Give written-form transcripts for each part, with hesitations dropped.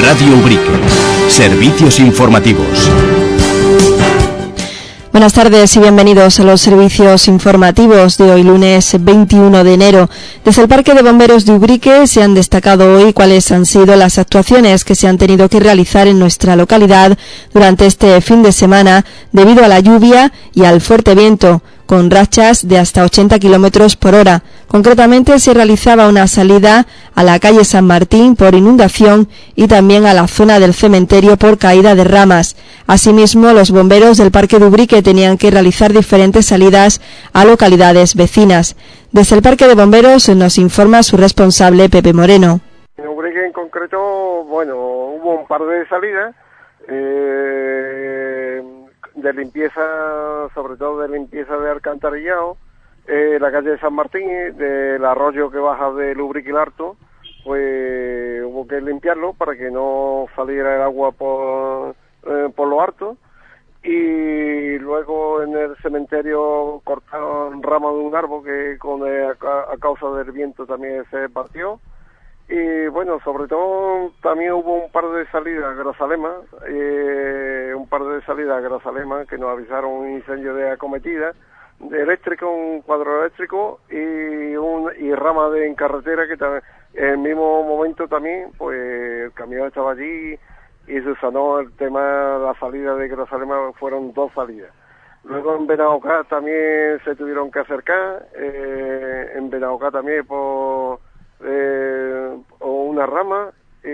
Radio Ubrique. Servicios informativos. Buenas tardes y bienvenidos a los servicios informativos de hoy lunes 21 de enero. Desde el Parque de Bomberos de Ubrique se han destacado hoy cuáles han sido las actuaciones que se han tenido que realizar en nuestra localidad durante este fin de semana debido a la lluvia y al fuerte viento, con rachas de hasta 80 kilómetros por hora. Concretamente se realizaba una salida a la calle San Martín por inundación y también a la zona del cementerio por caída de ramas. Asimismo, los bomberos del Parque de Ubrique tenían que realizar diferentes salidas a localidades vecinas. Desde el Parque de Bomberos nos informa su responsable, Pepe Moreno. En Ubrique en concreto, hubo un par de salidas de limpieza, sobre todo de limpieza de alcantarillado, la calle de San Martín, del arroyo que baja del Ubrique Harto, pues hubo que limpiarlo para que no saliera el agua por lo harto, y luego en el cementerio cortaron ramas de un árbol que a causa del viento también se partió. Y bueno, sobre todo también hubo un par de salidas a Grazalema, que nos avisaron un incendio de acometida, de eléctrico, un cuadro eléctrico y rama en carretera que en el mismo momento también, pues el camión estaba allí y se sanó el tema, la salida de Grazalema, fueron 2 salidas. Luego en Benaucá también se tuvieron que acercar, en Benaucá también por una rama,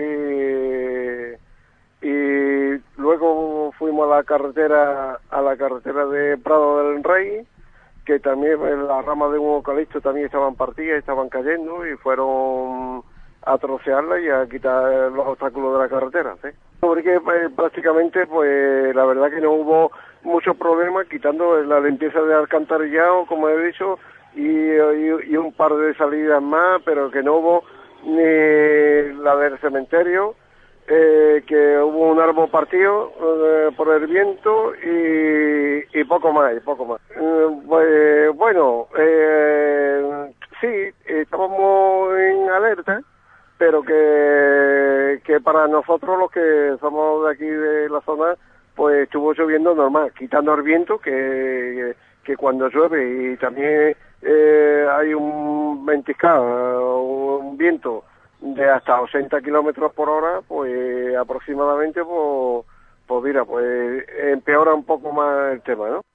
y luego fuimos a la carretera de Prado del Rey, que también las ramas de un eucalipto también estaban partidas, estaban cayendo y fueron a trocearla y a quitar los obstáculos de la carretera, ¿sí? Porque prácticamente, pues la verdad que no hubo muchos problemas, quitando la limpieza de alcantarillado, como he dicho, y un par de salidas más, pero que no hubo ni la del cementerio, que hubo un árbol partido por el viento y poco más. Sí, estábamos en alerta, pero que para nosotros los que somos de aquí de la zona, pues estuvo lloviendo normal, quitando el viento que cuando llueve y también hay un ventiscado, un viento de hasta 80 kilómetros por hora, pues aproximadamente, pues mira, pues empeora un poco más el tema, ¿no?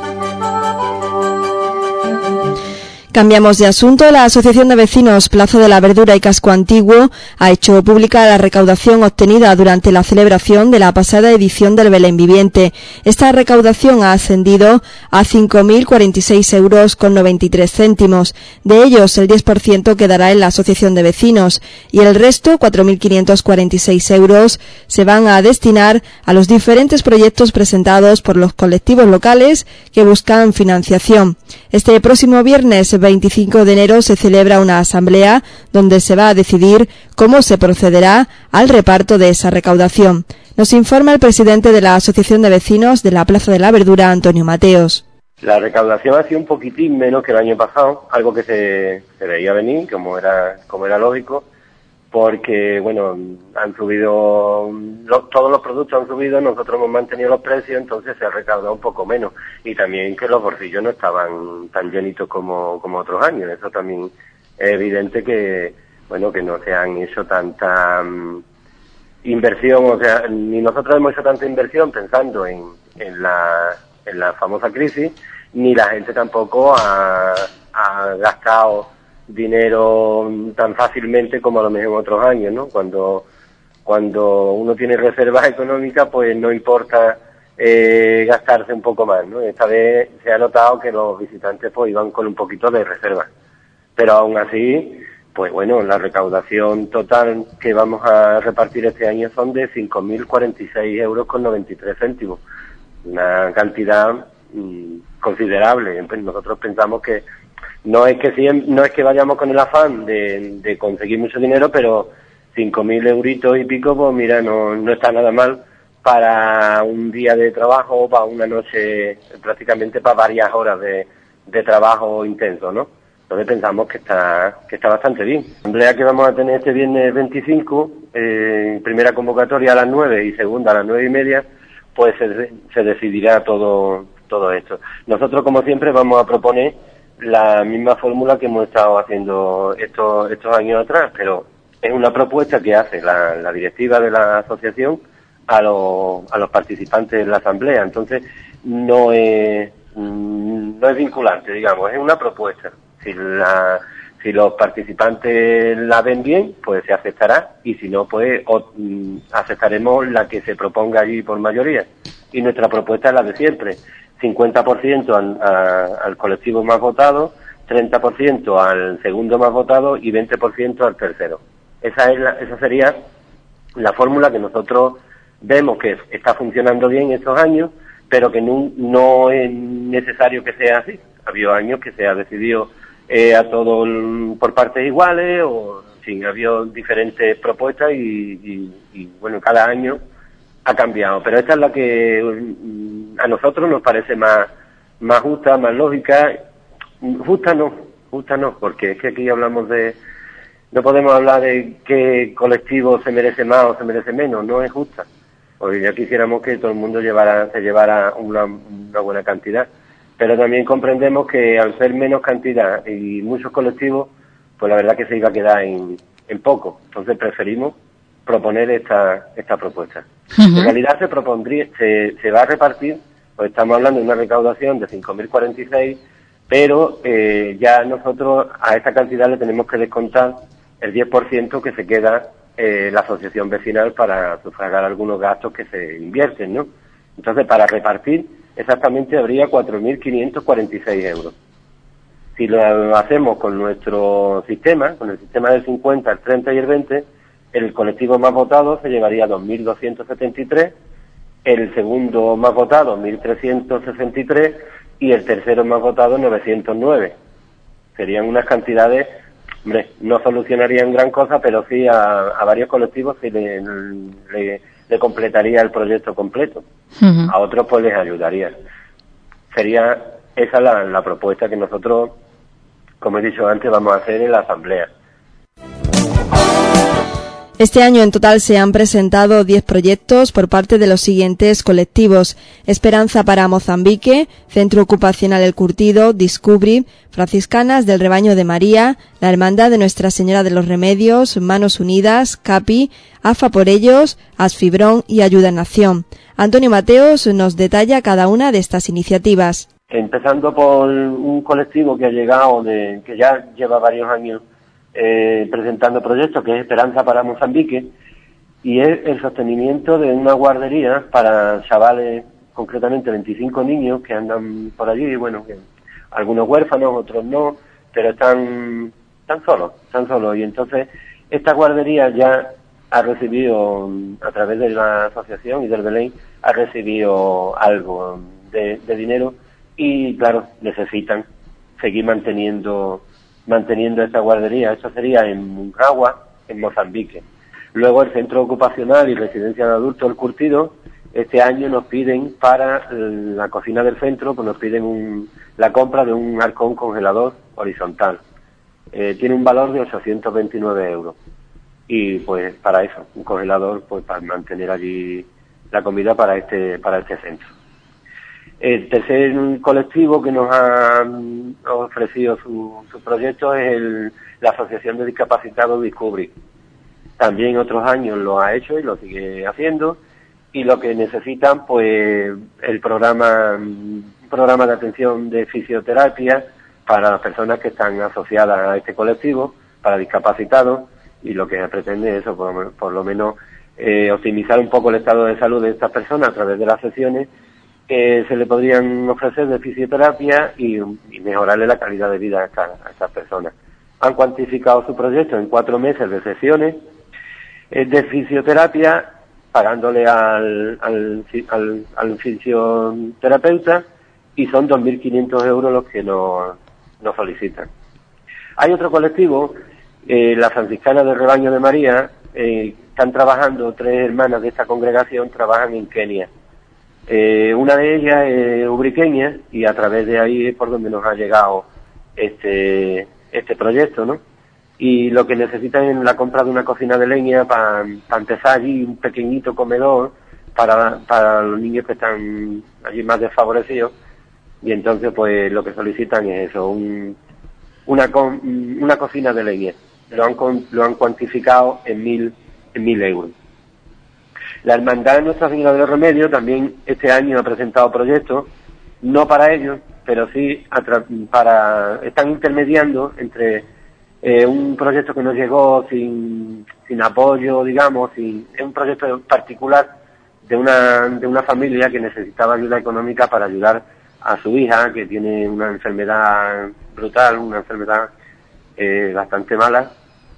Cambiamos de asunto. La Asociación de Vecinos Plaza de la Verdura y Casco Antiguo ha hecho pública la recaudación obtenida durante la celebración de la pasada edición del Belén Viviente. Esta recaudación ha ascendido a 5.046,93 €. De ellos, el 10% quedará en la Asociación de Vecinos y el resto, 4.546 €, se van a destinar a los diferentes proyectos presentados por los colectivos locales que buscan financiación. Este próximo viernes 25 de enero se celebra una asamblea donde se va a decidir cómo se procederá al reparto de esa recaudación. Nos informa el presidente de la Asociación de Vecinos de la Plaza de la Verdura, Antonio Mateos. La recaudación ha sido un poquitín menos que el año pasado, algo que se veía venir, como era lógico, porque han subido, todos los productos han subido, nosotros hemos mantenido los precios, entonces se ha recaudado un poco menos, y también que los bolsillos no estaban tan llenitos como otros años. Eso también es evidente que no se han hecho tanta inversión, o sea, ni nosotros hemos hecho tanta inversión pensando en la famosa crisis, ni la gente tampoco ha gastado dinero tan fácilmente como a lo mejor en otros años, ¿no? Cuando uno tiene reservas económicas, pues no importa gastarse un poco más, ¿no? Esta vez se ha notado que los visitantes pues iban con un poquito de reserva, pero aún así, pues la recaudación total que vamos a repartir este año son de 5.046,93 €, una cantidad considerable. Nosotros pensamos que no es que vayamos con el afán de conseguir mucho dinero, pero 5.000 euritos y pico, pues mira, no está nada mal para un día de trabajo o para una noche, prácticamente para varias horas de trabajo intenso, ¿no? Entonces pensamos que está bastante bien. La asamblea que vamos a tener este viernes 25 primera convocatoria a las 9 y segunda a las 9:30, pues se decidirá todo esto. Nosotros, como siempre, vamos a proponer la misma fórmula que hemos estado haciendo estos años atrás, pero es una propuesta que hace la directiva de la asociación a los participantes de la asamblea. Entonces no es vinculante, digamos, es una propuesta. Si los participantes la ven bien, pues se aceptará, y si no, pues aceptaremos la que se proponga allí por mayoría. Y nuestra propuesta es la de siempre: 50% al colectivo más votado, 30% al segundo más votado y 20% al tercero. Esa sería la fórmula que nosotros vemos que está funcionando bien estos años, pero que no es necesario que sea así. Ha habido años que se ha decidido a todo por partes iguales, o en fin, ha habido diferentes propuestas y bueno, cada año ha cambiado, pero esta es la que a nosotros nos parece más justa, más lógica. Justa no, porque es que aquí no podemos hablar de qué colectivo se merece más o se merece menos, no es justa. Porque ya quisiéramos que todo el mundo se llevara una buena cantidad, pero también comprendemos que al ser menos cantidad y muchos colectivos, pues la verdad que se iba a quedar en poco. Entonces preferimos proponer esta propuesta. En realidad se va a repartir, pues estamos hablando de una recaudación de 5.046, pero ya nosotros a esta cantidad le tenemos que descontar el 10% que se queda la asociación vecinal para sufragar algunos gastos que se invierten, ¿no? Entonces, para repartir, exactamente habría 4.546 euros. Si lo hacemos con nuestro sistema, con el sistema del 50, el 30 y el 20, el colectivo más votado se llevaría 2.273, el segundo más votado 1.363 y el tercero más votado 909. Serían unas cantidades, hombre, no solucionarían gran cosa, pero sí a varios colectivos sí le completaría el proyecto completo. A otros pues les ayudaría. Sería esa la propuesta que nosotros, como he dicho antes, vamos a hacer en la asamblea. Este año en total se han presentado 10 proyectos por parte de los siguientes colectivos: Esperanza para Mozambique, Centro Ocupacional El Curtido, Discubri, Franciscanas del Rebaño de María, la Hermandad de Nuestra Señora de los Remedios, Manos Unidas, CAPI, AFA por Ellos, Asfibrón y Ayuda en Nación. Antonio Mateos nos detalla cada una de estas iniciativas. Empezando por un colectivo que ha llegado, que ya lleva varios años presentando proyectos, que es Esperanza para Mozambique, y es el sostenimiento de una guardería para chavales, concretamente 25 niños que andan por allí, bueno, que algunos huérfanos, otros no, pero están solos, y entonces esta guardería ya ha recibido, a través de la asociación y del Belén, ha recibido algo de dinero, y claro, necesitan seguir manteniendo esta guardería. Eso sería en Muncagua, en Mozambique. Luego el Centro Ocupacional y Residencia de Adultos El Curtido, este año nos piden para la cocina del centro, pues nos piden la compra de un arcón congelador horizontal. Tiene un valor de 829 euros. Y pues para eso, un congelador pues para mantener allí la comida para este centro. El tercer colectivo que nos ha ofrecido su proyecto es la Asociación de Discapacitados Discubri. También otros años lo ha hecho y lo sigue haciendo, y lo que necesitan, pues, un programa de atención de fisioterapia para las personas que están asociadas a este colectivo, para discapacitados, y lo que pretende es eso, por lo menos optimizar un poco el estado de salud de estas personas a través de las sesiones que se le podrían ofrecer de fisioterapia y mejorarle la calidad de vida a estas personas. Han cuantificado su proyecto en 4 meses de sesiones de fisioterapia, pagándole al fisioterapeuta, y son 2.500 euros los que nos solicitan. Hay otro colectivo, la Franciscana del Rebaño de María, están trabajando, 3 hermanas de esta congregación trabajan en Kenia. Una de ellas es ubriqueña, y a través de ahí es por donde nos ha llegado este proyecto, ¿no? y lo que necesitan es la compra de una cocina de leña para empezar allí un pequeñito comedor para los niños que están allí más desfavorecidos, y entonces pues lo que solicitan es eso, una cocina de leña. Lo han cuantificado en 1.000 euros. La Hermandad de Nuestra Señora de los Remedios también este año ha presentado proyectos, no para ellos, pero sí están intermediando entre un proyecto que nos llegó sin apoyo, digamos, es un proyecto particular de una familia que necesitaba ayuda económica para ayudar a su hija, que tiene una enfermedad brutal, una enfermedad bastante mala,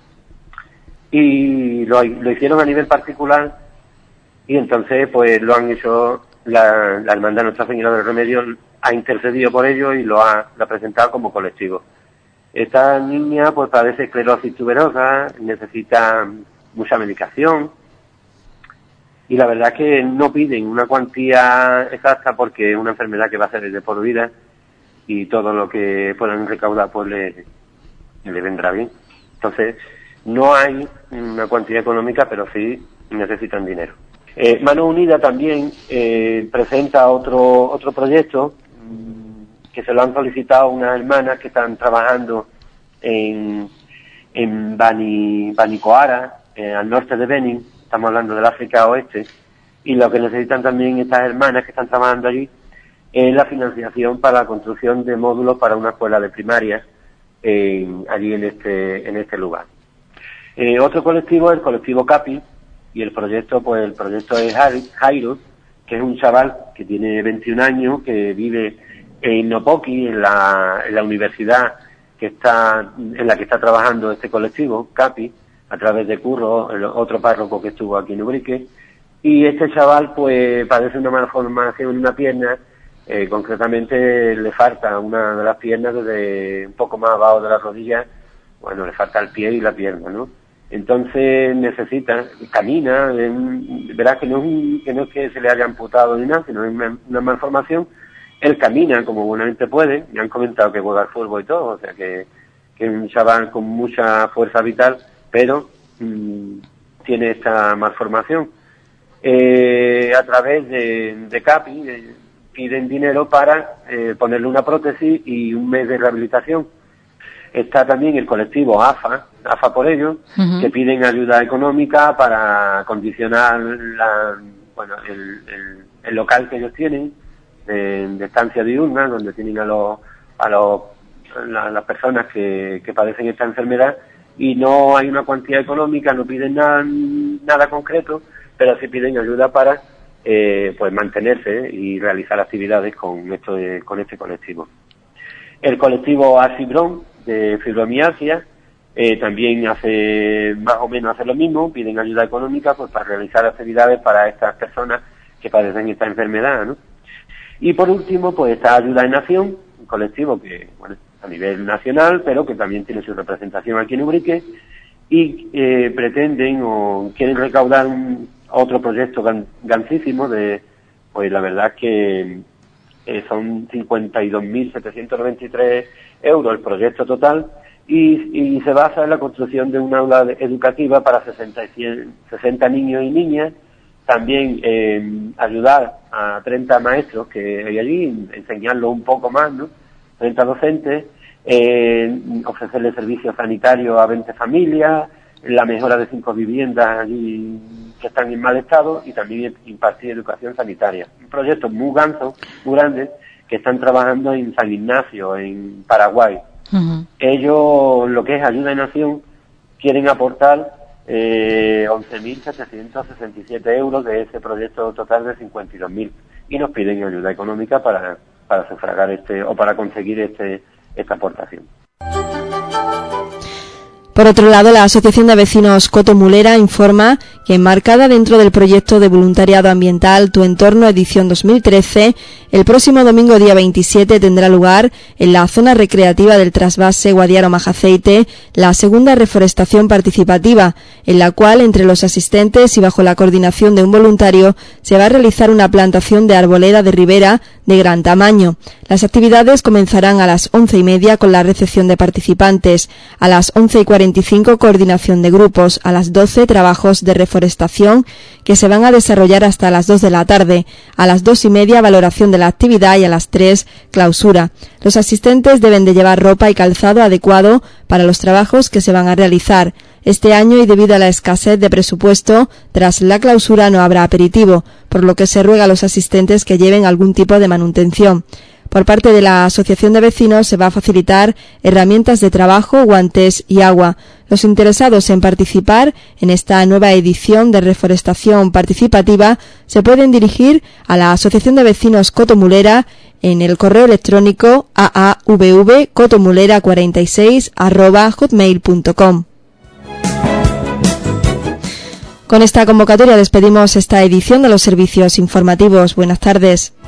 y lo hicieron a nivel particular, y entonces pues lo han hecho, la Hermandad Nuestra Señora del Remedio ha intercedido por ello y lo ha presentado como colectivo. Esta niña pues padece esclerosis tuberosa, necesita mucha medicación, y la verdad es que no piden una cuantía exacta porque es una enfermedad que va a ser de por vida, y todo lo que puedan recaudar pues le vendrá bien. Entonces no hay una cuantía económica, pero sí necesitan dinero. Mano Unida también presenta otro proyecto que se lo han solicitado unas hermanas que están trabajando en Banicoara, al norte de Benin. Estamos hablando del África Oeste, y lo que necesitan también estas hermanas que están trabajando allí es la financiación para la construcción de módulos para una escuela de primaria allí en este lugar. Otro colectivo es el colectivo CAPI, y el proyecto es Jairo, que es un chaval que tiene 21 años, que vive en Nopoki, en la universidad en la que está trabajando este colectivo, CAPI, a través de Curro, el otro párroco que estuvo aquí en Ubrique, y este chaval pues padece una malformación en una pierna, concretamente le falta una de las piernas desde un poco más abajo de la rodilla, bueno, le falta el pie y la pierna, ¿no? Entonces camina, verás que no es que se le haya amputado ni nada, sino es una malformación. Él camina como buenamente puede, me han comentado que juega al fútbol y todo, o sea que es un chaval con mucha fuerza vital, pero tiene esta malformación. A través de CAPI piden dinero para ponerle una prótesis y un mes de rehabilitación. Está también el colectivo AFA por ello, que piden ayuda económica para acondicionar el local que ellos tienen de estancia diurna, donde tienen a las personas que padecen esta enfermedad, y no hay una cuantía económica, no piden nada concreto, pero sí piden ayuda para pues mantenerse y realizar actividades con este colectivo. El colectivo Asibron de fibromialgia también más o menos hace lo mismo, piden ayuda económica pues para realizar actividades para estas personas que padecen esta enfermedad, ¿no? Y por último pues está Ayuda en Acción, un colectivo que a nivel nacional, pero que también tiene su representación aquí en Ubrique, y pretenden o quieren recaudar otro proyecto gancísimo pues la verdad que son 52.793 euros el proyecto total, y se basa en la construcción de un aula educativa para 60 niños y niñas, también ayudar a 30 maestros que hay allí, enseñarlos un poco más, ¿no? 30 docentes, ofrecerles servicios sanitarios a 20 familias, la mejora de 5 viviendas allí que están en mal estado, y también impartir educación sanitaria. Un proyecto muy grande, que están trabajando en San Ignacio, en Paraguay. Ellos, lo que es Ayuda en Acción, quieren aportar 11.767 euros de ese proyecto total de 52.000, y nos piden ayuda económica para sufragar o para conseguir esta aportación. Por otro lado, la Asociación de Vecinos Coto Mulera informa que, enmarcada dentro del proyecto de voluntariado ambiental Tu Entorno edición 2013, el próximo domingo día 27 tendrá lugar en la zona recreativa del trasvase Guadiaro-Majaceite la segunda reforestación participativa, en la cual entre los asistentes y bajo la coordinación de un voluntario se va a realizar una plantación de arboleda de ribera de gran tamaño. Las actividades comenzarán a las 11:30 con la recepción de participantes. A las 11:45 25 coordinación de grupos, a las 12 trabajos de reforestación que se van a desarrollar hasta las 2 de la tarde, a las 2:30 valoración de la actividad y a las 3 clausura. Los asistentes deben de llevar ropa y calzado adecuado para los trabajos que se van a realizar. Este año, y debido a la escasez de presupuesto, tras la clausura no habrá aperitivo, por lo que se ruega a los asistentes que lleven algún tipo de manutención. Por parte de la Asociación de Vecinos se va a facilitar herramientas de trabajo, guantes y agua. Los interesados en participar en esta nueva edición de reforestación participativa se pueden dirigir a la Asociación de Vecinos Cotomulera en el correo electrónico aavcotomulera46@hotmail.com. Con esta convocatoria despedimos esta edición de los servicios informativos. Buenas tardes.